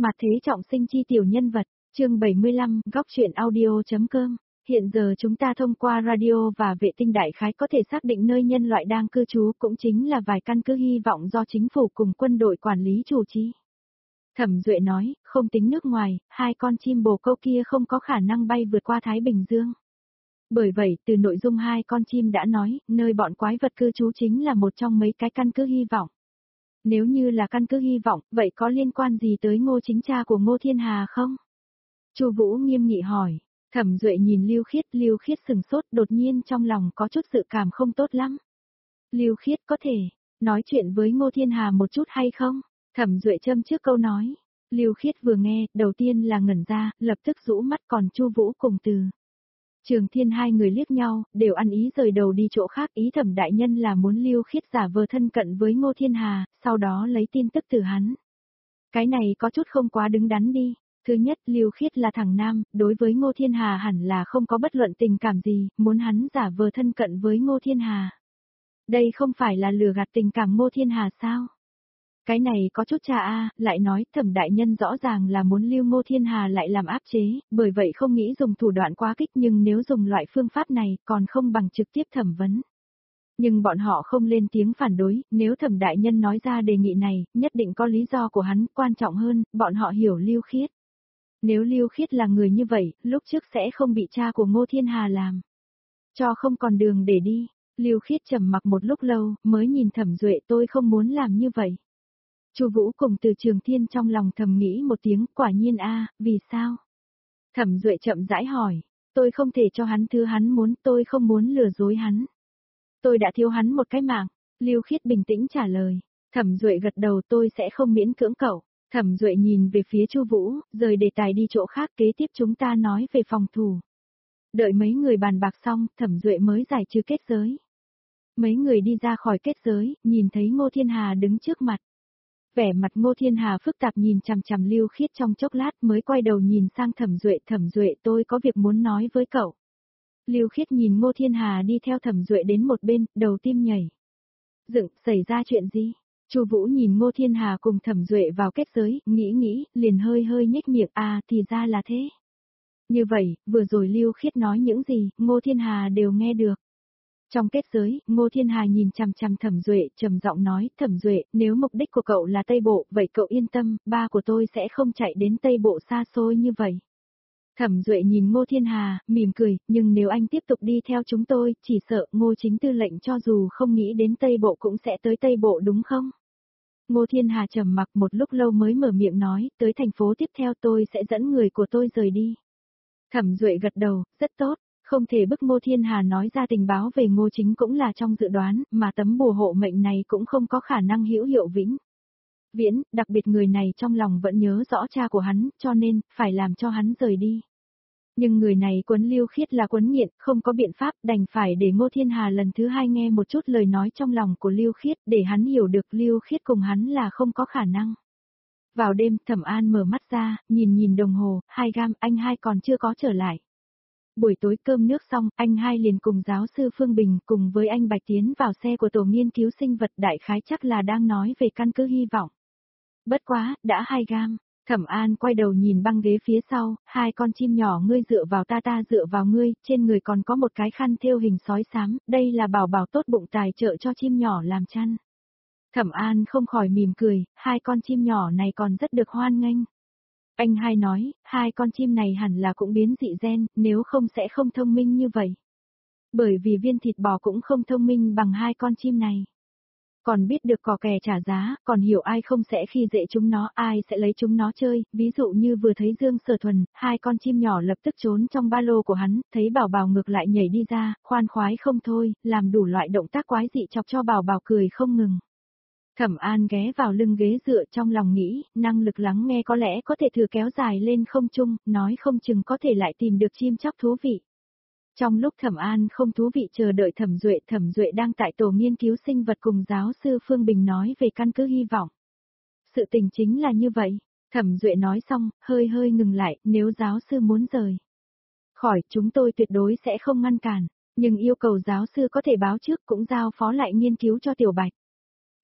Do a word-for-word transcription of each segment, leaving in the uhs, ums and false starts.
Mặt thế trọng sinh chi tiểu nhân vật, chương bảy mươi lăm, góc truyện audio.com. Hiện giờ chúng ta thông qua radio và vệ tinh đại khái có thể xác định nơi nhân loại đang cư trú, cũng chính là vài căn cứ hy vọng do chính phủ cùng quân đội quản lý chủ trì. Thẩm Duệ nói, không tính nước ngoài, hai con chim bồ câu kia không có khả năng bay vượt qua Thái Bình Dương. Bởi vậy, từ nội dung hai con chim đã nói, nơi bọn quái vật cư trú chính là một trong mấy cái căn cứ hy vọng. Nếu như là căn cứ hy vọng, vậy có liên quan gì tới Ngô Chính cha của Ngô Thiên Hà không? Chu Vũ nghiêm nghị hỏi. Thẩm Duệ nhìn Lưu Khiết, Lưu Khiết sừng sốt, đột nhiên trong lòng có chút dự cảm không tốt lắm. Lưu Khiết có thể nói chuyện với Ngô Thiên Hà một chút hay không? Thẩm Duệ châm trước câu nói. Lưu Khiết vừa nghe, đầu tiên là ngẩn ra, lập tức rũ mắt, còn Chu Vũ cùng Từ Trường Thiên hai người liếc nhau, đều ăn ý rời đầu đi chỗ khác. Ý Thẩm đại nhân là muốn Lưu Khiết giả vờ thân cận với Ngô Thiên Hà, sau đó lấy tin tức từ hắn. Cái này có chút không quá đứng đắn đi. Thứ nhất, Lưu Khiết là thằng nam, đối với Ngô Thiên Hà hẳn là không có bất luận tình cảm gì, muốn hắn giả vờ thân cận với Ngô Thiên Hà. Đây không phải là lừa gạt tình cảm Ngô Thiên Hà sao? Cái này có chút cha a, lại nói Thẩm đại nhân rõ ràng là muốn lưu Ngô Thiên Hà lại làm áp chế, bởi vậy không nghĩ dùng thủ đoạn quá kích, nhưng nếu dùng loại phương pháp này còn không bằng trực tiếp thẩm vấn. Nhưng bọn họ không lên tiếng phản đối, nếu Thẩm đại nhân nói ra đề nghị này, nhất định có lý do của hắn, quan trọng hơn, bọn họ hiểu Lưu Khiết. Nếu Lưu Khiết là người như vậy, lúc trước sẽ không bị cha của Ngô Thiên Hà làm cho không còn đường để đi. Lưu Khiết trầm mặc một lúc lâu, mới nhìn Thẩm Duệ, tôi không muốn làm như vậy. Chu Vũ cùng Từ Trường Thiên trong lòng thầm nghĩ một tiếng, quả nhiên a, vì sao? Thẩm Duệ chậm rãi hỏi, tôi không thể cho hắn thứ hắn muốn, tôi không muốn lừa dối hắn. Tôi đã thiếu hắn một cái mạng. Lưu Khiết bình tĩnh trả lời. Thẩm Duệ gật đầu, tôi sẽ không miễn cưỡng cậu. Thẩm Duệ nhìn về phía Chu Vũ, rời đề tài đi chỗ khác, kế tiếp chúng ta nói về phòng thủ. Đợi mấy người bàn bạc xong, Thẩm Duệ mới giải trừ kết giới. Mấy người đi ra khỏi kết giới, nhìn thấy Ngô Thiên Hà đứng trước mặt. Vẻ mặt Ngô Thiên Hà phức tạp nhìn chằm chằm Lưu Khiết trong chốc lát, mới quay đầu nhìn sang Thẩm Duệ, Thẩm Duệ, tôi có việc muốn nói với cậu. Lưu Khiết nhìn Ngô Thiên Hà đi theo Thẩm Duệ đến một bên, đầu tim nhảy dựng, xảy ra chuyện gì? Chu Vũ nhìn Ngô Thiên Hà cùng Thẩm Duệ vào kết giới, nghĩ nghĩ, liền hơi hơi nhếch miệng, à thì ra là thế. Như vậy, vừa rồi Lưu Khiết nói những gì, Ngô Thiên Hà đều nghe được. Trong kết giới, Ngô Thiên Hà nhìn chằm chằm Thẩm Duệ, trầm giọng nói, Thẩm Duệ, nếu mục đích của cậu là Tây Bộ, vậy cậu yên tâm, ba của tôi sẽ không chạy đến Tây Bộ xa xôi như vậy. Thẩm Duệ nhìn Ngô Thiên Hà, mỉm cười, nhưng nếu anh tiếp tục đi theo chúng tôi, chỉ sợ Ngô chính tư lệnh cho dù không nghĩ đến Tây Bộ cũng sẽ tới Tây Bộ đúng không? Ngô Thiên Hà trầm mặc một lúc lâu mới mở miệng nói, tới thành phố tiếp theo tôi sẽ dẫn người của tôi rời đi. Thẩm Duệ gật đầu, rất tốt, không thể bức Ngô Thiên Hà nói ra tình báo về Ngô chính cũng là trong dự đoán, mà tấm bùa hộ mệnh này cũng không có khả năng hữu hiệu vĩnh viễn, đặc biệt người này trong lòng vẫn nhớ rõ cha của hắn, cho nên, phải làm cho hắn rời đi. Nhưng người này quấn Lưu Khiết là quấn nghiện, không có biện pháp, đành phải để Ngô Thiên Hà lần thứ hai nghe một chút lời nói trong lòng của Lưu Khiết, để hắn hiểu được Lưu Khiết cùng hắn là không có khả năng. Vào đêm, Thẩm An mở mắt ra, nhìn nhìn đồng hồ, hai gam, anh hai còn chưa có trở lại. Buổi tối cơm nước xong, anh hai liền cùng giáo sư Phương Bình cùng với anh Bạch tiến vào xe của tổ nghiên cứu sinh vật, đại khái chắc là đang nói về căn cứ hy vọng. Bất quá, đã hai gam. Thẩm An quay đầu nhìn băng ghế phía sau, hai con chim nhỏ, ngươi dựa vào ta, ta dựa vào ngươi, trên người còn có một cái khăn thêu hình sói xám, đây là bảo bảo tốt bụng tài trợ cho chim nhỏ làm chăn. Thẩm An không khỏi mỉm cười, hai con chim nhỏ này còn rất được hoan nghênh. Anh hai nói, hai con chim này hẳn là cũng biến dị gen, nếu không sẽ không thông minh như vậy. Bởi vì viên thịt bò cũng không thông minh bằng hai con chim này. Còn biết được cò kè trả giá, còn hiểu ai không sẽ khi dễ chúng nó, ai sẽ lấy chúng nó chơi, ví dụ như vừa thấy Dương Sở Thuần, hai con chim nhỏ lập tức trốn trong ba lô của hắn, thấy Bảo Bảo ngược lại nhảy đi ra, khoan khoái không thôi, làm đủ loại động tác quái dị chọc cho Bảo Bảo cười không ngừng. Thẩm An ghé vào lưng ghế dựa trong lòng nghĩ, năng lực lắng nghe có lẽ có thể thử kéo dài lên không trung, nói không chừng có thể lại tìm được chim chóc thú vị. Trong lúc Thẩm An không thú vị chờ đợi Thẩm Duệ, Thẩm Duệ đang tại tổ nghiên cứu sinh vật cùng giáo sư Phương Bình nói về căn cứ hy vọng. Sự tình chính là như vậy, Thẩm Duệ nói xong, hơi hơi ngừng lại, nếu giáo sư muốn rời khỏi, chúng tôi tuyệt đối sẽ không ngăn cản, nhưng yêu cầu giáo sư có thể báo trước cũng giao phó lại nghiên cứu cho Tiểu Bạch.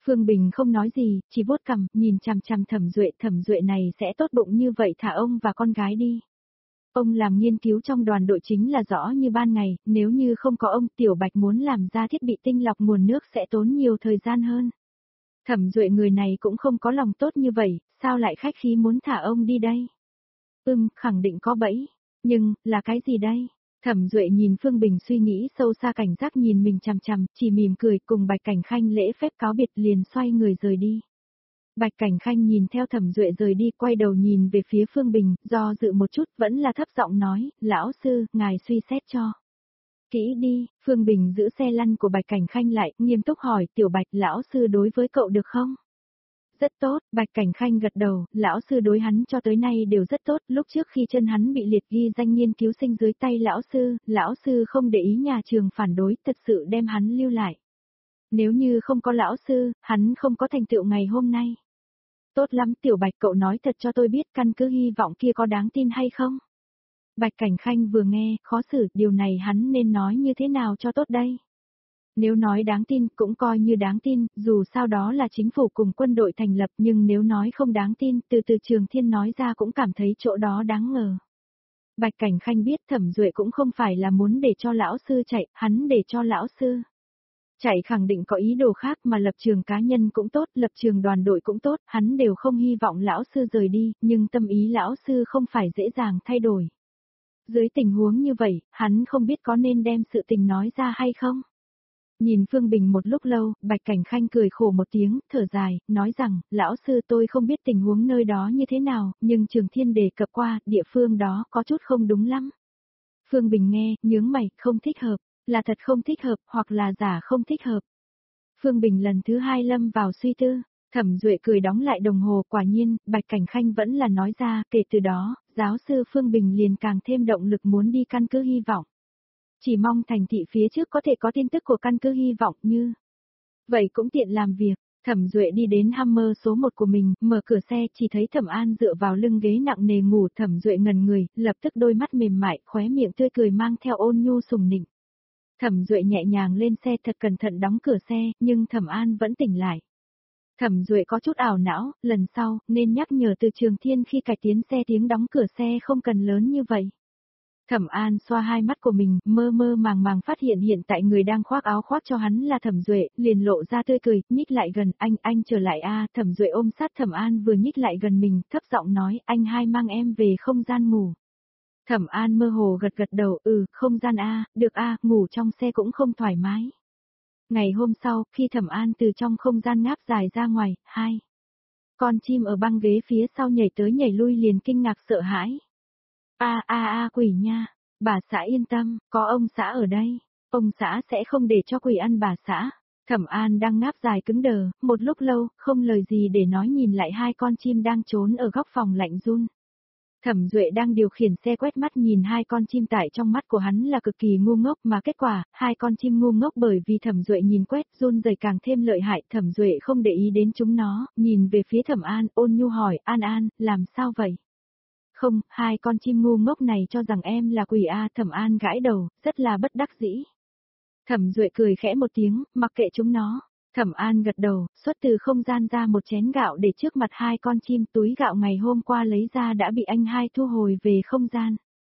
Phương Bình không nói gì, chỉ vuốt cằm, nhìn chằm chằm Thẩm Duệ, Thẩm Duệ này sẽ tốt bụng như vậy thả ông và con gái đi. Ông làm nghiên cứu trong đoàn đội chính là rõ như ban ngày, nếu như không có ông, Tiểu Bạch muốn làm ra thiết bị tinh lọc nguồn nước sẽ tốn nhiều thời gian hơn. Thẩm Duệ người này cũng không có lòng tốt như vậy, sao lại khách khí muốn thả ông đi đây? Ừm, khẳng định có bẫy. Nhưng, là cái gì đây? Thẩm Duệ nhìn Phương Bình suy nghĩ sâu xa, cảnh giác nhìn mình chằm chằm, chỉ mỉm cười cùng Bạch Cảnh Khanh lễ phép cáo biệt liền xoay người rời đi. Bạch Cảnh Khanh nhìn theo Thẩm Duệ rời đi, quay đầu nhìn về phía Phương Bình, do dự một chút vẫn là thấp giọng nói, lão sư, ngài suy xét cho. Kỹ đi, Phương Bình giữ xe lăn của Bạch Cảnh Khanh lại, nghiêm túc hỏi, Tiểu Bạch, lão sư đối với cậu được không? Rất tốt, Bạch Cảnh Khanh gật đầu, lão sư đối hắn cho tới nay đều rất tốt, lúc trước khi chân hắn bị liệt ghi danh nghiên cứu sinh dưới tay lão sư, lão sư không để ý nhà trường phản đối, thật sự đem hắn lưu lại. Nếu như không có lão sư, hắn không có thành tựu ngày hôm nay. Tốt lắm Tiểu Bạch, cậu nói thật cho tôi biết căn cứ hy vọng kia có đáng tin hay không? Bạch Cảnh Khanh vừa nghe, khó xử, điều này hắn nên nói như thế nào cho tốt đây? Nếu nói đáng tin cũng coi như đáng tin, dù sao đó là chính phủ cùng quân đội thành lập, nhưng nếu nói không đáng tin, từ từ Trường Thiên nói ra cũng cảm thấy chỗ đó đáng ngờ. Bạch Cảnh Khanh biết Thẩm Duệ cũng không phải là muốn để cho lão sư chạy, hắn để cho lão sư chạy khẳng định có ý đồ khác, mà lập trường cá nhân cũng tốt, lập trường đoàn đội cũng tốt, hắn đều không hy vọng lão sư rời đi, nhưng tâm ý lão sư không phải dễ dàng thay đổi. Dưới tình huống như vậy, hắn không biết có nên đem sự tình nói ra hay không. Nhìn Phương Bình một lúc lâu, Bạch Cảnh Khanh cười khổ một tiếng, thở dài, nói rằng, lão sư tôi không biết tình huống nơi đó như thế nào, nhưng Trường Thiên đề cập qua, địa phương đó có chút không đúng lắm. Phương Bình nghe, nhướng mày, không thích hợp, là thật không thích hợp, hoặc là giả không thích hợp. Phương Bình lần thứ hai lâm vào suy tư, Thẩm Duệ cười đóng lại đồng hồ, quả nhiên, Bạch Cảnh Khanh vẫn là nói ra, kể từ đó, giáo sư Phương Bình liền càng thêm động lực muốn đi căn cứ hy vọng. Chỉ mong thành thị phía trước có thể có tin tức của căn cứ hy vọng như. Vậy cũng tiện làm việc, Thẩm Duệ đi đến Hammer số một của mình, mở cửa xe, chỉ thấy Thẩm An dựa vào lưng ghế nặng nề ngủ, Thẩm Duệ ngẩn người, lập tức đôi mắt mềm mại, khóe miệng tươi cười mang theo ôn nhu sùng nịnh. Thẩm Duệ nhẹ nhàng lên xe thật cẩn thận đóng cửa xe, nhưng Thẩm An vẫn tỉnh lại. Thẩm Duệ có chút ảo não, lần sau, nên nhắc nhở từ Trường Thiên khi cải tiến xe tiếng đóng cửa xe không cần lớn như vậy. Thẩm An xoa hai mắt của mình, mơ mơ màng màng phát hiện hiện tại người đang khoác áo khoác cho hắn là Thẩm Duệ, liền lộ ra tươi cười, nhích lại gần, anh, anh trở lại a. Thẩm Duệ ôm sát Thẩm An vừa nhích lại gần mình, thấp giọng nói, anh hai mang em về không gian ngủ. Thẩm An mơ hồ gật gật đầu, ừ, không gian a, được a, ngủ trong xe cũng không thoải mái. Ngày hôm sau, khi Thẩm An từ trong không gian ngáp dài ra ngoài, hai con chim ở băng ghế phía sau nhảy tới nhảy lui liền kinh ngạc sợ hãi. A a a quỷ nha, bà xã yên tâm, có ông xã ở đây, ông xã sẽ không để cho quỷ ăn bà xã. Thẩm An đang ngáp dài cứng đờ, một lúc lâu, không lời gì để nói nhìn lại hai con chim đang trốn ở góc phòng lạnh run. Thẩm Duệ đang điều khiển xe quét mắt nhìn hai con chim tại trong mắt của hắn là cực kỳ ngu ngốc mà kết quả, hai con chim ngu ngốc bởi vì Thẩm Duệ nhìn quét run rẩy càng thêm lợi hại, Thẩm Duệ không để ý đến chúng nó, nhìn về phía Thẩm An, ôn nhu hỏi, An An, làm sao vậy? Không, hai con chim ngu ngốc này cho rằng em là quỷ a. Thẩm An gãi đầu, rất là bất đắc dĩ. Thẩm Duệ cười khẽ một tiếng, mặc kệ chúng nó. Thẩm An gật đầu, xuất từ không gian ra một chén gạo để trước mặt hai con chim, túi gạo ngày hôm qua lấy ra đã bị anh hai thu hồi về không gian.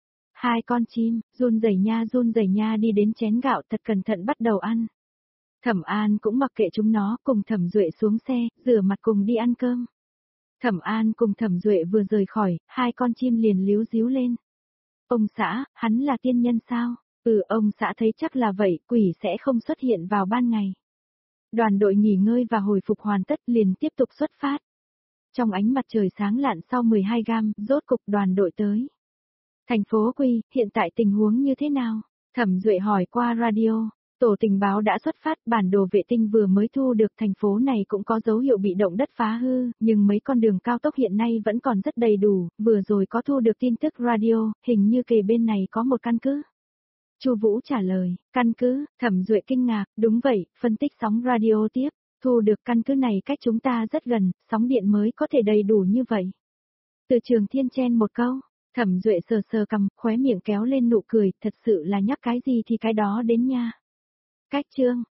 Hai con chim, run rẩy nha run rẩy nha đi đến chén gạo thật cẩn thận bắt đầu ăn. Thẩm An cũng mặc kệ chúng nó, cùng Thẩm Duệ xuống xe, rửa mặt cùng đi ăn cơm. Thẩm An cùng Thẩm Duệ vừa rời khỏi, hai con chim liền líu díu lên. Ông xã, hắn là tiên nhân sao? Ừ, ông xã thấy chắc là vậy, quỷ sẽ không xuất hiện vào ban ngày. Đoàn đội nghỉ ngơi và hồi phục hoàn tất liền tiếp tục xuất phát. Trong ánh mặt trời sáng lạn sau mười hai gam, rốt cục đoàn đội tới. Thành phố Quy, hiện tại tình huống như thế nào? Thẩm Duệ hỏi qua radio. Tổ tình báo đã xuất phát, bản đồ vệ tinh vừa mới thu được, thành phố này cũng có dấu hiệu bị động đất phá hư, nhưng mấy con đường cao tốc hiện nay vẫn còn rất đầy đủ, vừa rồi có thu được tin tức radio, hình như kề bên này có một căn cứ. Chu Vũ trả lời, căn cứ, Thẩm Duệ kinh ngạc, đúng vậy, phân tích sóng radio tiếp, thu được căn cứ này cách chúng ta rất gần, sóng điện mới có thể đầy đủ như vậy. Từ Trường Thiên chen một câu, Thẩm Duệ sờ sờ cằm, khóe miệng kéo lên nụ cười, thật sự là nhắc cái gì thì cái đó đến nha. Cách chương